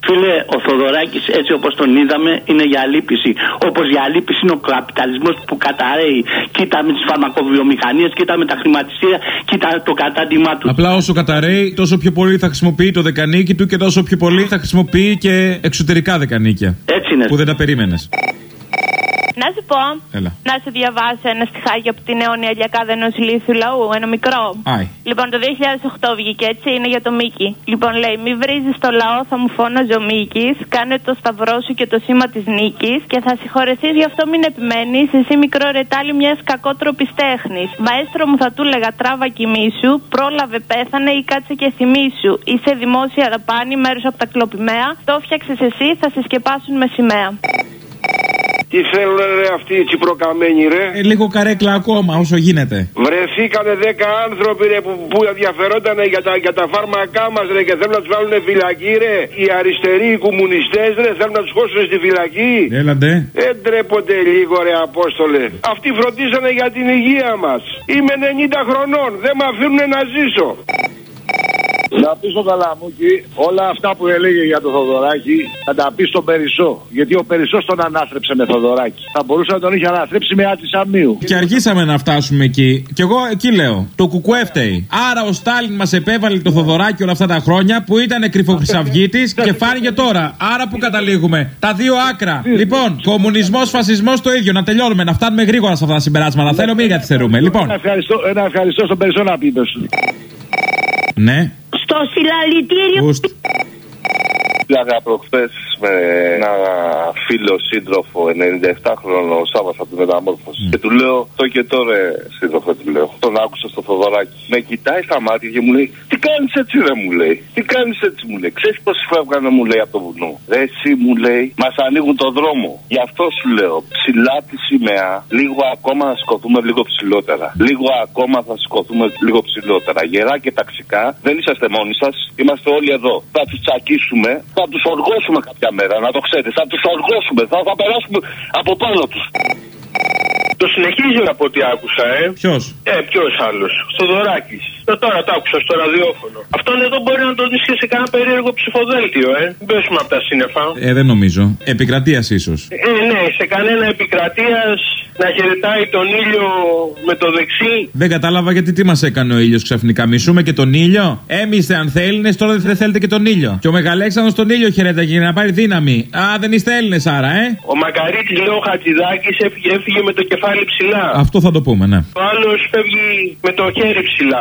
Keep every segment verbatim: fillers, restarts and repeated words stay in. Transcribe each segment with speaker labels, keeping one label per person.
Speaker 1: Φίλε, ο Θοδωράκης έτσι όπως τον είδαμε είναι για αλήπηση. Όπως για αλήπηση είναι ο καπιταλισμός που καταραίει. Κοίτα με τις φαρμακοβιομηχανίες, κοίτα με τα χρηματιστήρια, κοίτα το κατάντημά του.
Speaker 2: Απλά όσο καταραίει, τόσο πιο πολύ θα χρησιμοποιεί το δεκανίκι του και τόσο πιο πολύ θα χρησιμοποιεί και εξωτερικά δεκανίκια.
Speaker 1: Έτσι είναι.
Speaker 2: Που δεν τα περίμενες.
Speaker 3: Να σου πω,
Speaker 2: Έλα.
Speaker 3: να σου διαβάσω ένα στιχάκι από την αιώνια Ηλιακάδα ενός ηλίθιου λαού, ένα μικρό.
Speaker 2: Άι.
Speaker 3: Λοιπόν, το δύο χιλιάδες οκτώ βγήκε, έτσι, είναι για το Μίκη. Λοιπόν, λέει: μη βρίζεις το λαό, θα μου φώναζε ο Μίκης. Κάνε το σταυρό σου και το σήμα της νίκης. Και θα συγχωρεθείς, γι' αυτό μην επιμένεις. Εσύ μικρό ρετάλι μιας κακότροπης τέχνης. Μαέστρο μου θα του λέγα τράβα κοιμήσου. Πρόλαβε, πέθανε ή κάτσε και θυμήσου. Είσαι δημόσια δαπάνη, μέρος από τα κλοπημαία. Το φτιάξες εσύ, θα σε σκεπάσουν με σημαία.
Speaker 4: Τι θέλουν ρε αυτοί οι τσιπροκαμένοι ρε.
Speaker 2: Ε, λίγο καρέκλα ακόμα όσο γίνεται.
Speaker 4: Βρεθήκανε δέκα άνθρωποι ρε που, που ενδιαφερόταν για τα, για τα φάρμακά μας ρε και θέλουν να τους βάλουν φυλακή ρε. Οι αριστεροί, οι κομμουνιστές ρε θέλουν να τους χώσουν στη φυλακή.
Speaker 2: Έλαντε.
Speaker 4: Δεν τρέπονται λίγο ρε Απόστολε. Αυτοί φροντίσανε για την υγεία μας. Είμαι ενενήντα χρονών, δεν με αφήνουν να ζήσω.
Speaker 5: Να πει στον Καλαμούκη όλα αυτά που έλεγε για το Θοδωράκη να τα πει στον Περισσό. Γιατί ο Περισσός τον ανάστρεψε με Θοδωράκη. Θα μπορούσε να τον είχε αναστρέψει με Άτη Σαμίου.
Speaker 2: Και αργήσαμε να φτάσουμε εκεί. Κι εγώ εκεί λέω. Το κουκουέ φταίει. Άρα ο Στάλιν μας επέβαλε το Θοδωράκη όλα αυτά τα χρόνια που ήταν κρυφοχρυσαυγίτης και φάνηκε τώρα. Άρα που καταλήγουμε. Τα δύο άκρα. Λοιπόν, κομμουνισμός, φασισμός το ίδιο. Να τελειώνουμε, να φτάνουμε γρήγορα σε αυτά τα συμπεράσματα. Θέλω μην καθυστερούμε. Λοιπόν.
Speaker 5: Ένα ευχαριστώ, ένα ευχαριστώ στον Περισσό να πει.
Speaker 2: Ναι.
Speaker 3: Στο συλλαλητήριο.
Speaker 6: Πήγα προχθές με ένα φίλο σύντροφο ενενήντα επτά χρονών Σάββας από τη Μεταμόρφωση. Mm. Και του λέω το και τώρα σύντροφο του λέω. Τον άκουσα στο Θοδωράκι. Με κοιτάει στα μάτια και μου λέει τι κάνεις έτσι ρε μου λέει. Τι κάνεις έτσι μου λέει. Ξέρεις πως φεύγανε μου λέει από το βουνό. Ρε εσύ μου λέει μας ανοίγουν το δρόμο. Γι' αυτό σου λέω ψηλά τη σημαία. Λίγο ακόμα θα σηκωθούμε λίγο ψηλότερα. Λίγο ακόμα θα σηκωθούμε λίγο ψηλότερα. Γερά και ταξικά δεν είσαστε μόνοι σας. Είμαστε όλοι εδώ. Θα τους τσακίσουμε. Θα τους οργώσουμε κάποια μέρα, να το ξέρεις. Θα τους οργώσουμε, θα, θα περάσουμε από πάνω τους.
Speaker 4: Το συνεχίζει από ό,τι άκουσα, ε.
Speaker 2: Ποιος?
Speaker 4: Ε, ποιος άλλος. Θοδωράκης. Το τώρα το άκουσα στο ραδιόφωνο. Αυτόν εδώ μπορεί να τον δεις και σε κανένα περίεργο ψηφοδέλτιο, ε. Πέσουμε από τα σύννεφα.
Speaker 2: Ε, δεν νομίζω. Επικρατείας ίσως.
Speaker 4: Ε, ναι, σε κανένα επικρατείας να χαιρετάει τον ήλιο με το δεξί.
Speaker 2: Δεν κατάλαβα γιατί τι μας έκανε ο ήλιος ξαφνικά. Μισούμε και τον ήλιο. Εμείς είστε αν θέλετε, τώρα δεν θέλετε και τον ήλιο. Και ο Μεγαλέξανδρος τον ήλιο χαιρέταγε για να πάρει δύναμη. Α, δεν είστε Έλληνες άρα, ε.
Speaker 4: Ο Μακαρίτης, λέει ο Χατζηδάκης, έφυγε, έφυγε με το κεφάλι ψηλά.
Speaker 2: Αυτό θα το πούμε, ναι.
Speaker 4: Ο άλλος φεύγει με το χέρι ψηλά.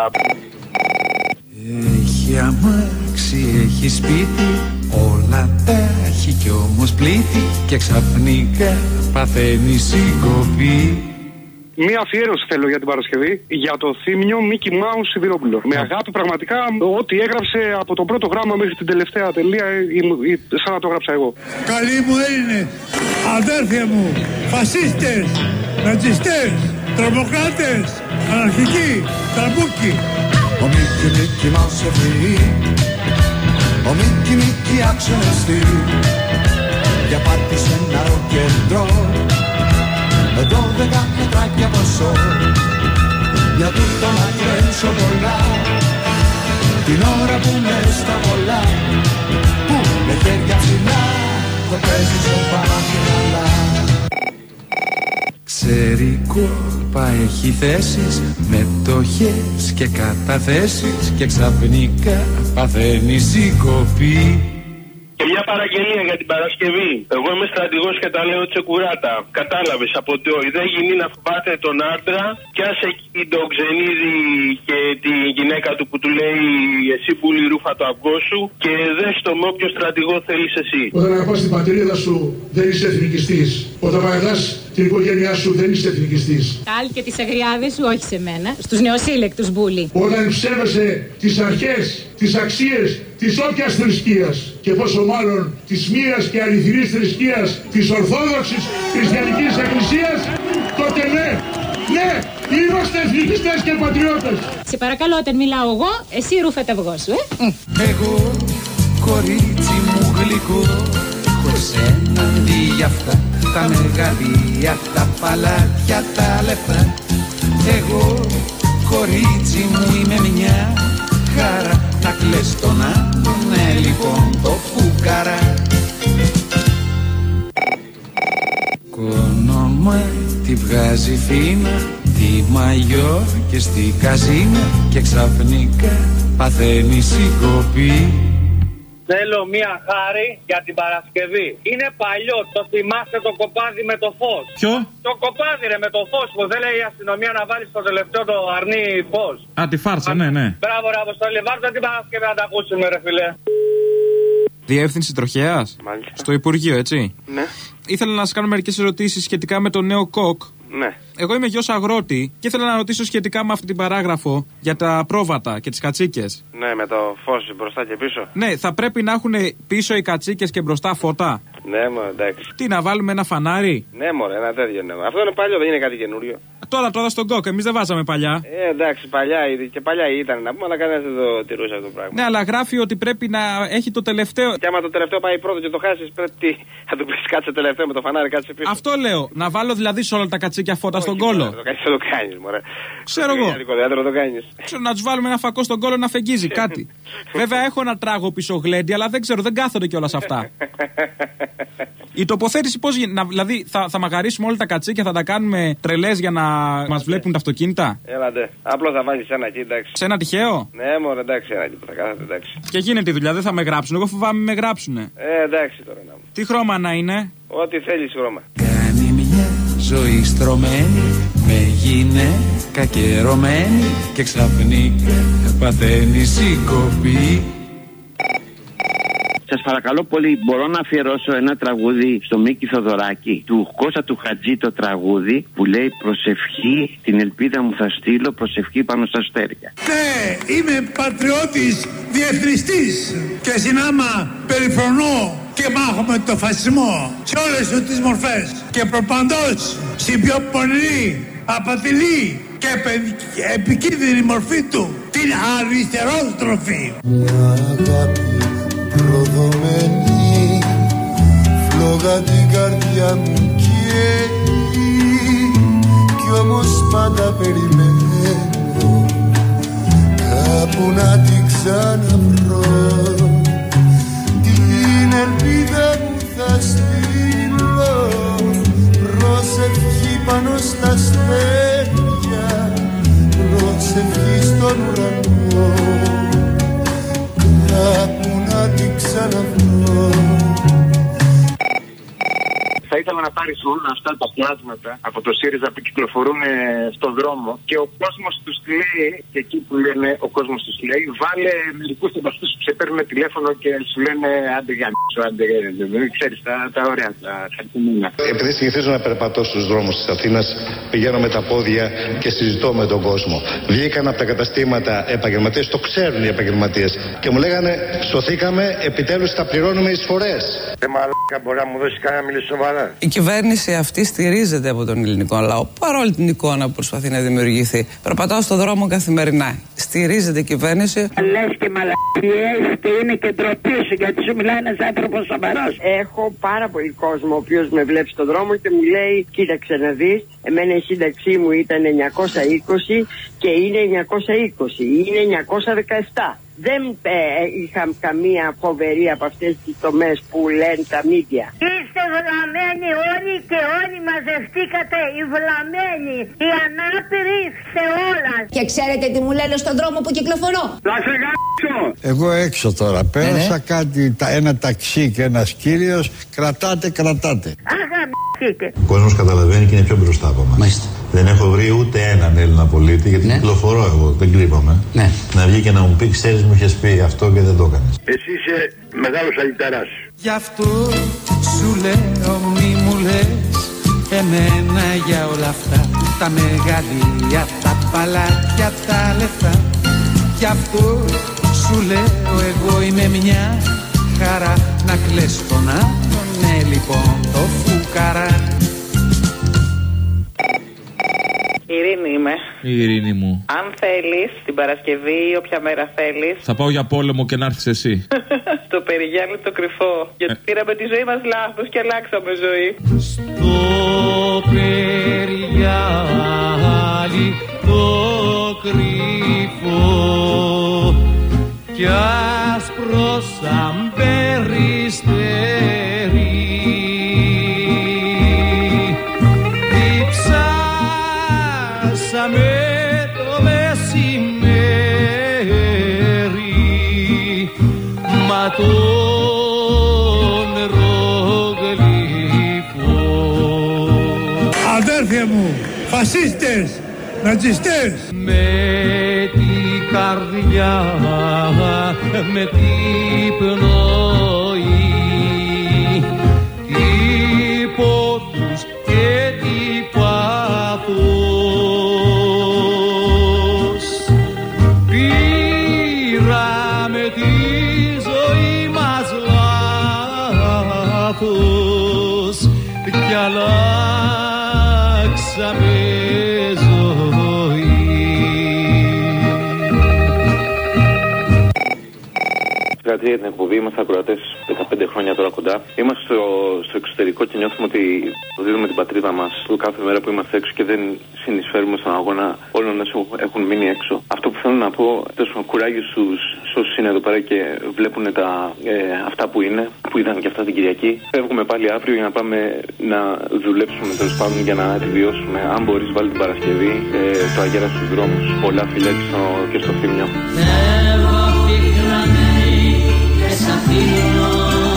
Speaker 7: Έχει αμάξι, έχει σπίτι, όλα τα έχει κι όμως πλήττει και ξαφνικά παθαίνει συγκοπή.
Speaker 8: Μία αφιέρωση θέλω για την Παρασκευή για το θύμιο Μίκι Μάου Σιδηρόπουλο. Με αγάπη πραγματικά ό,τι έγραψε από το πρώτο γράμμα μέχρι την τελευταία τελεία, σαν να το έγραψα εγώ.
Speaker 9: Καλοί μου Έλληνες, αδέρφια μου, φασίστες, νατσιστές, τρομοκράτες, αναρχικοί, τραμπούκι.
Speaker 7: Ο Μίκι Μίκι Μάου σε φύγει, ο Μίκι Μίκι άξονεστη, για πάτη σε ένα κέντρο. Δώδεκα μετράκια ποσό, για τούτο να κρέμψω πολλά, την ώρα που μες στα πολλά, που με χέρια ψηλά, το παίζει στο παράθυρα. Ξέρει κόλπα, έχει θέσεις, μετοχές και καταθέσεις και ξαφνικά παθαίνει συγκοπή.
Speaker 4: Και μια παραγγελία για την Παρασκευή. Εγώ είμαι στρατηγός και τα λέω τσεκουράτα. Κατάλαβες από το δεν γίνει να φοβάται τον άντρα. Πιάσε εκεί τον Ξενίδη και τη γυναίκα του που του λέει εσύ πουλί ρούφα το αυγό σου. Και δες το με όποιο στρατηγό θέλεις εσύ.
Speaker 9: Όταν αγαπάς την πατρίδα σου δεν είσαι εθνικιστής. Όταν αγαπάς την οικογένειά σου δεν είσαι εθνικιστής.
Speaker 10: Κάλ και τις αγριάδες σου, όχι σε μένα. Στους νεοσύλλεκτους μπούλι.
Speaker 9: Όταν ψεύεσαι τις αρχές, τις αξίες της όποιας θρησκείας και πόσο μάλλον της μοίρας και αληθινής θρησκείας της Ορθόδοξης Χριστιανικής Εκκλησίας, τότε ναι, ναι, είμαστε εθνικιστές και πατριώτες.
Speaker 10: Σε παρακαλώ, όταν μιλάω εγώ, εσύ ρούφα τα αυγό σου, ε.
Speaker 7: Εγώ, κορίτσι μου γλυκό, έχω εσένα αντί για αυτά τα μεγαλεία, τα παλάτια, τα λεφτά. Εγώ, κορίτσι μου, είμαι μια χαρά. Να κλαις τον άλλον, ναι λοιπόν το φουκαρά.
Speaker 11: Ζιφίνα, τη μαγιό και στη καζίνα και ξαφνικά παθαίνει συγκοπή.
Speaker 12: Θέλω μία χάρη για την Παρασκευή. Είναι παλιό, το θυμάστε το κοπάδι με το φως.
Speaker 2: Ποιο?
Speaker 12: Το κοπάδι ρε με το φως που δεν λέει η αστυνομία να βάλει στο τελευταίο το αρνί φως.
Speaker 2: Α, τη φάρσα, Α, ναι, ναι.
Speaker 12: Μπράβο, ρε Αποστόλη, βάζω την Παρασκευή να τα ακούσουμε, ρε φιλέ.
Speaker 13: Διεύθυνση Τροχέας. Στο Υπουργείο, έτσι.
Speaker 14: Ναι.
Speaker 13: Ήθελα να σας κάνω μερικές ερωτήσεις σχετικά με το νέο κοκ.
Speaker 14: Ναι.
Speaker 13: Εγώ είμαι γιος αγρότη και ήθελα να ρωτήσω σχετικά με αυτή την παράγραφο για τα πρόβατα και τις κατσίκες.
Speaker 14: Ναι, με το φως μπροστά και πίσω.
Speaker 13: Ναι, θα πρέπει να έχουν πίσω οι κατσίκες και μπροστά φώτα.
Speaker 14: Ναι, μωρέ, εντάξει.
Speaker 13: Τι, να βάλουμε ένα φανάρι?
Speaker 14: Ναι, μωρέ, ένα τέτοιο ναι. Αυτό είναι παλιό, δεν είναι κάτι καινούριο.
Speaker 13: Τώρα, τώρα στον κοκ, εμείς δεν βάζαμε παλιά.
Speaker 14: Ε, εντάξει, παλιά και παλιά ήταν να πούμε, αλλά κανένας δεν το τηρούσε αυτό το πράγμα.
Speaker 13: Ναι, αλλά γράφει ότι πρέπει να έχει το τελευταίο.
Speaker 14: Και άμα το τελευταίο πάει πρώτο και το χάσεις, πρέπει τι, θα του πεις κάτσε τελευταίο με το φανάρι, κάτσε πίσω.
Speaker 13: Αυτό λέω. Να βάλω δηλαδή σε όλα τα κατσίκια φώτα στον κόλο.
Speaker 14: Δεν το κάνεις, μωρέ.
Speaker 13: Ξέρω εγώ.
Speaker 14: Δεν το κάνεις.
Speaker 13: Ξέρω να τους βάλουμε ένα φακό στον κόλο να φεγγίζει κάτι. Βέβαια έχω ένα τράγο πίσω γλέντι, αλλά δεν ξέρω, δεν κάθονται κιόλας αυτά. Η τοποθέτηση πώς γίνεται, δηλαδή θα, θα μαγαρίσουμε όλα τα κατσίκια, θα τα κάνουμε τρελές για να μας βλέπουν τα αυτοκίνητα.
Speaker 14: Έλατε, απλώς θα βάλεις ένα εκεί, εντάξει.
Speaker 13: Σε ένα τυχαίο?
Speaker 14: Ναι, μωρέ, εντάξει, ένα εκεί που θα κάθεται, εντάξει.
Speaker 13: Και γίνεται η δουλειά, δεν θα με γράψουν, εγώ φοβάμαι με γράψουνε.
Speaker 14: Ε, εντάξει τώρα να μου.
Speaker 13: Τι χρώμα να είναι?
Speaker 14: Ό,τι θέλεις χρώμα.
Speaker 11: Κάνει μια ζωή στρωμένη, με γυναίκα καιρωμένη και ξαφνικά παθαίνει συγκοπή.
Speaker 1: Σας παρακαλώ πολύ, μπορώ να αφιερώσω ένα τραγούδι στο Μίκη Θοδωράκη, του Κώστα του Χατζή, το τραγούδι που λέει προσευχή, την ελπίδα μου θα στείλω, προσευχή πάνω στα αστέρια.
Speaker 9: Ναι, είμαι πατριώτης διεθνιστής και συνάμα περιφρονώ και μάχομαι το φασισμό σε όλες του τις μορφές και προπαντός στην πιο πονηρή, απατηλή και επικίνδυνη μορφή του, την αριστερόστροφη.
Speaker 7: Προδομένη φλόγα την καρδιά μου καίει κι όμως πάντα περιμένω κάπου να την ξαναβρω, την ελπίδα μου θα στείλω, προσευχή πάνω στα αστέρια, προσευχή στον ουρανό, κάπου να την ξαναβρω.
Speaker 15: Θα ήθελα να πάρεις όλα αυτά τα πλάσματα από το ΣΥΡΙΖΑ που κυκλοφορούν στον δρόμο και ο κόσμος τους λέει, και εκεί που λένε ο κόσμος τους λέει, βάλε μερικούς τεμπαστούς που σε παίρνουν τηλέφωνο και σου λένε άντε για μ***σου, άντε ξέρεις τα, τα ωραία, τα χαρτιμένα.
Speaker 16: Επειδή συνηθίζω να περπατώ στους δρόμους της Αθήνας, πηγαίνω με τα πόδια και συζητώ με τον κόσμο. Βγήκαν από τα καταστήματα επαγγελματίες, το ξέρουν οι επαγγελματίες και μου λέγανε σωθήκαμε, επιτέλους θα πληρώνουμε εισφορές.
Speaker 15: Ε, μαλάκα, μπορεί να μου δώσει κανένα να μιλήσει σοβαρά.
Speaker 17: Η κυβέρνηση αυτή στηρίζεται από τον ελληνικό λαό, παρόλη την εικόνα που προσπαθεί να δημιουργηθεί. Περπατάω στον δρόμο καθημερινά. Στηρίζεται η κυβέρνηση.
Speaker 18: Λες και μαλακίες και είναι και ντροπή σου, γιατί σου μιλάει ένας άνθρωπος σοβαρός.
Speaker 19: Έχω πάρα πολύ κόσμο ο οποίος με βλέπει στον δρόμο και μου λέει: κοίταξε να δεις, εμένα η σύνταξή μου ήταν εννιακόσια είκοσι και είναι εννιακόσια είκοσι, είναι εννιακόσια δεκαεπτά. Δεν ε, είχα καμία φοβερή από αυτές τις τομές που λένε τα μίδια.
Speaker 18: Είστε βλαμμένοι όλοι και όλοι μαζευτήκατε οι βλαμμένοι, οι ανάπηροι σε όλα.
Speaker 20: Και ξέρετε τι μου λένε στον δρόμο που κυκλοφορώ?
Speaker 15: Θα σε γάμψω.
Speaker 21: Εγώ έξω τώρα πέρασα, ναι, κάτι, τα, ένα ταξί και ένας κύριος, κρατάτε, κρατάτε.
Speaker 18: Αγαμ***τε.
Speaker 22: Ο κόσμος καταλαβαίνει και είναι πιο μπροστά από μας. Μάλιστα. Δεν έχω βρει ούτε έναν Έλληνα πολίτη, γιατί, ναι, κυκλοφορώ εγώ, δεν κρύβομαι. Ναι. Να βγει και να μου πει: ξέρεις, μου είχες πει αυτό και δεν το έκανες.
Speaker 15: Εσύ είσαι μεγάλος αλυταράς.
Speaker 11: Γι' αυτό σου λέω μη μου λες εμένα για όλα αυτά, τα μεγαλεία, τα παλάτια, τα λεφτά. Γι' αυτό σου λέω εγώ είμαι μια χαρά, να κλαις τον άλλον, ναι λοιπόν το φουκαρά.
Speaker 23: Ειρήνη είμαι.
Speaker 2: Η Ειρήνη μου.
Speaker 23: Αν θέλεις την Παρασκευή ή όποια μέρα θέλεις,
Speaker 2: θα πάω για πόλεμο και να έρθεις εσύ.
Speaker 23: το Περιγιάλη το κρυφό. Γιατί ε. πήραμε τη ζωή μας λάθος και αλλάξαμε ζωή.
Speaker 11: Στο Περιγιάλη το κρυφό κι άσπρο σαν περιστέρι, διψά το νερό γλυφό.
Speaker 9: Αδέρφια μου, φασίστες, νατζιστές.
Speaker 11: Με την καρδιά, με την πνοή, τι πόθους και τι πάθος, πήραμε τη ζωή μας λάθος κι αλλάξαμε ζωή.
Speaker 3: Κάτι για την εκπομπή, είμαστε ακροατές δεκαπέντε χρόνια τώρα κοντά. Είμαστε στο, στο εξωτερικό και νιώθουμε ότι δίνουμε την πατρίδα μας κάθε μέρα που είμαστε έξω και δεν συνεισφέρουμε στον αγώνα όλων όσων έχουν μείνει έξω. Αυτό που θέλω να πω, τόσο κουράγιο στους όσους είναι εδώ πέρα και βλέπουν τα, ε, αυτά που είναι, που είδαν και αυτά την Κυριακή. Φεύγουμε πάλι αύριο για να πάμε να δουλέψουμε τέλος πάντων για να επιβιώσουμε. Αν μπορείς, βάλει την Παρασκευή ε, το αγέρα στους δρόμους. Πολλά φιλιά και στο, και στο Θύμιο.
Speaker 11: Σαν φίλο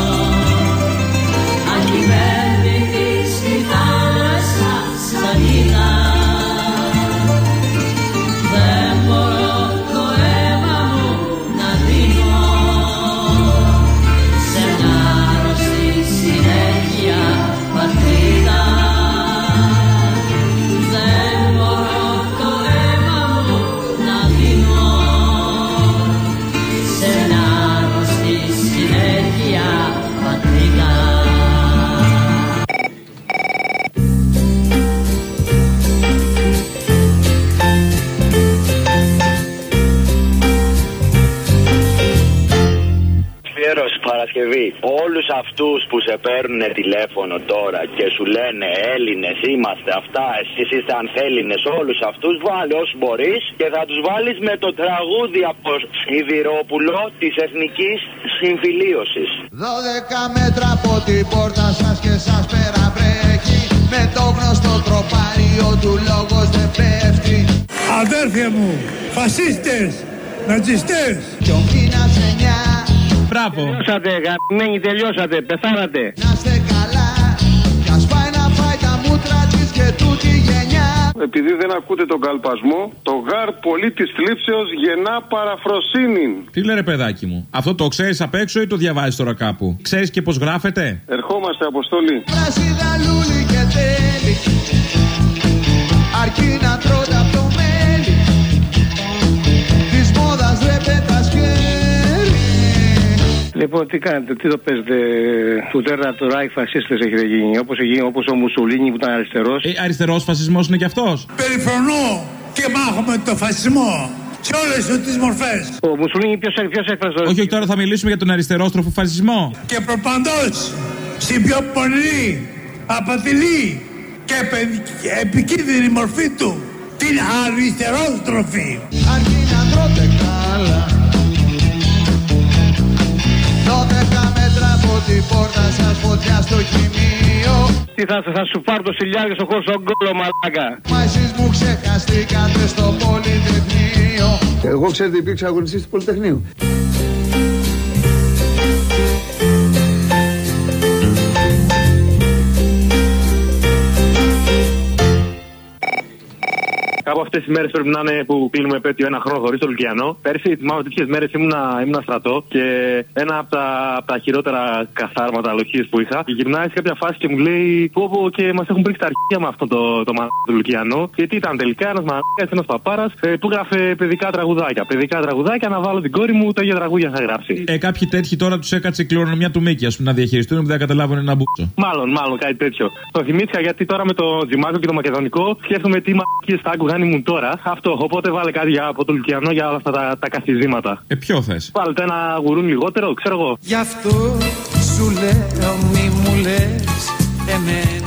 Speaker 11: ακυβέρνητη στη θάλασσα σφαγίδα, δεν μπορώ το αίμα μου να δίνω σε μια αρρωστή συνέχεια πατρίδα. Δεν μπορώ το αίμα μου να δίνω σε μια συνέχεια πατρίδα.
Speaker 5: Αφιέρωση Παρασκευή. Όλους αυτούς που σε παίρνουν τηλέφωνο τώρα και σου λένε Έλληνες είμαστε αυτά, εσείς είστε ανθέλληνες, όλους αυτούς βάλει όσους μπορείς και θα τους βάλεις με το τραγούδι από Σιδηρόπουλο της Εθνικής Συμφιλίωσης.
Speaker 7: Δώδεκα μέτρα από την πόρτα σας και σας περαβρέχει, με το γνωστό τροπάριο του λόγος δεν πέφτει.
Speaker 9: Αδέρφια μου, φασίστες, νατζιστές.
Speaker 7: Κι ο μήνας εννιά.
Speaker 2: Μπράβο.
Speaker 14: Τελειώσατε, γαμμένοι, τελειώσατε, πεθάνατε.
Speaker 7: Να είστε καλά, κι ας πάει να φάει τα μούτρα της και τούτη γενιά.
Speaker 8: Επειδή δεν ακούτε τον καλπασμό, το γάρ πολύ της θλίψεως γεννά παραφροσύνη.
Speaker 2: Τι λέει ρε παιδάκι μου, αυτό το ξέρεις απ' έξω ή το διαβάζεις τώρα κάπου? Ξέρεις και πως γράφεται?
Speaker 8: Ερχόμαστε, Αποστολή.
Speaker 7: Πράσινα λούλη και τέλει, αρκεί να τρώτε απ' το μέλι της μόδας ρε πετασκέρι.
Speaker 14: Λοιπόν, τι κάνετε, τι το παίζετε, του τέρνα του Ράιχ φασίστες έχετε γίνει, όπως, όπως ο Μουσολίνι που ήταν αριστερός.
Speaker 2: Ε, αριστερός φασισμός είναι κι αυτός.
Speaker 9: Περιφρονώ και μάχομαι το φασισμό σε όλες τις μορφές.
Speaker 14: Ο Μουσολίνι ποιος, ποιος έφτασε?
Speaker 2: Όχι, όχι, τώρα θα μιλήσουμε για τον αριστερόστροφο φασισμό.
Speaker 9: Και προπαντός στην πιο πολύ απατηλή και επικίνδυνη μορφή του, την αριστερόστροφη.
Speaker 7: Αρκεί να τρώτε καλά, δώδεκα μέτρα από την πόρτα σας, φωτιά στο χημείο.
Speaker 14: Τι θα, θα σου πάρω το σιλιάρι στο χώρο στον κόλλο, μαλάκα.
Speaker 7: Μα εσείς μου ξεχαστήκατε στο Πολυτεχνείο.
Speaker 21: Εγώ ξέρετε υπήρξα αγωνιστής του Πολυτεχνείου.
Speaker 3: Κάπου αυτές τις μέρες πρέπει να είναι που κλείνουμε επέτειο ένα χρόνο χωρίς το Λουκιανό. Πέρσι, θυμάμαι τέτοιες μέρες ήμουνα, ήμουνα στρατό και ένα από τα, από τα χειρότερα καθάρματα λοχίες που είχα. Και γυρνάει σε κάποια φάση και μου λέει: Πω πω και μας έχουν πρίξει τα αρχεία με αυτό το, το μαλάκι του Λουκιανό. Και τι ήταν τελικά, ένας μαλάκας, ένας παπάρας ε, που γράφε παιδικά τραγουδάκια. Παιδικά τραγουδάκια, να βάλω την κόρη μου, τα ίδια τραγούδια θα γράψει.
Speaker 2: Ε, κάποιοι τέτοιοι τώρα τους έκατσε η κληρονομιά του Μίκη, ας πούμε, να διαχειριστούν που δεν καταλάβουν ένα μπούτσο.
Speaker 3: Μάλλον, μάλλον κάτι τέτοιο. Το θυμήθηκα γιατί τώρα με το Τζιμάκο και το Μακεδονικό σκέφτομαι τι μαλακίες θα άκουγαν ήμουν τώρα. Αυτό, οπότε βάλε κάτι για, από το Λουκιανό για όλα αυτά τα, τα καθιζήματα.
Speaker 2: Ε, ποιο θες?
Speaker 3: Βάλτε ένα γουρούνι λιγότερο, ξέρω εγώ.
Speaker 11: Γι' αυτό σου λέω μη μου λες εμένα.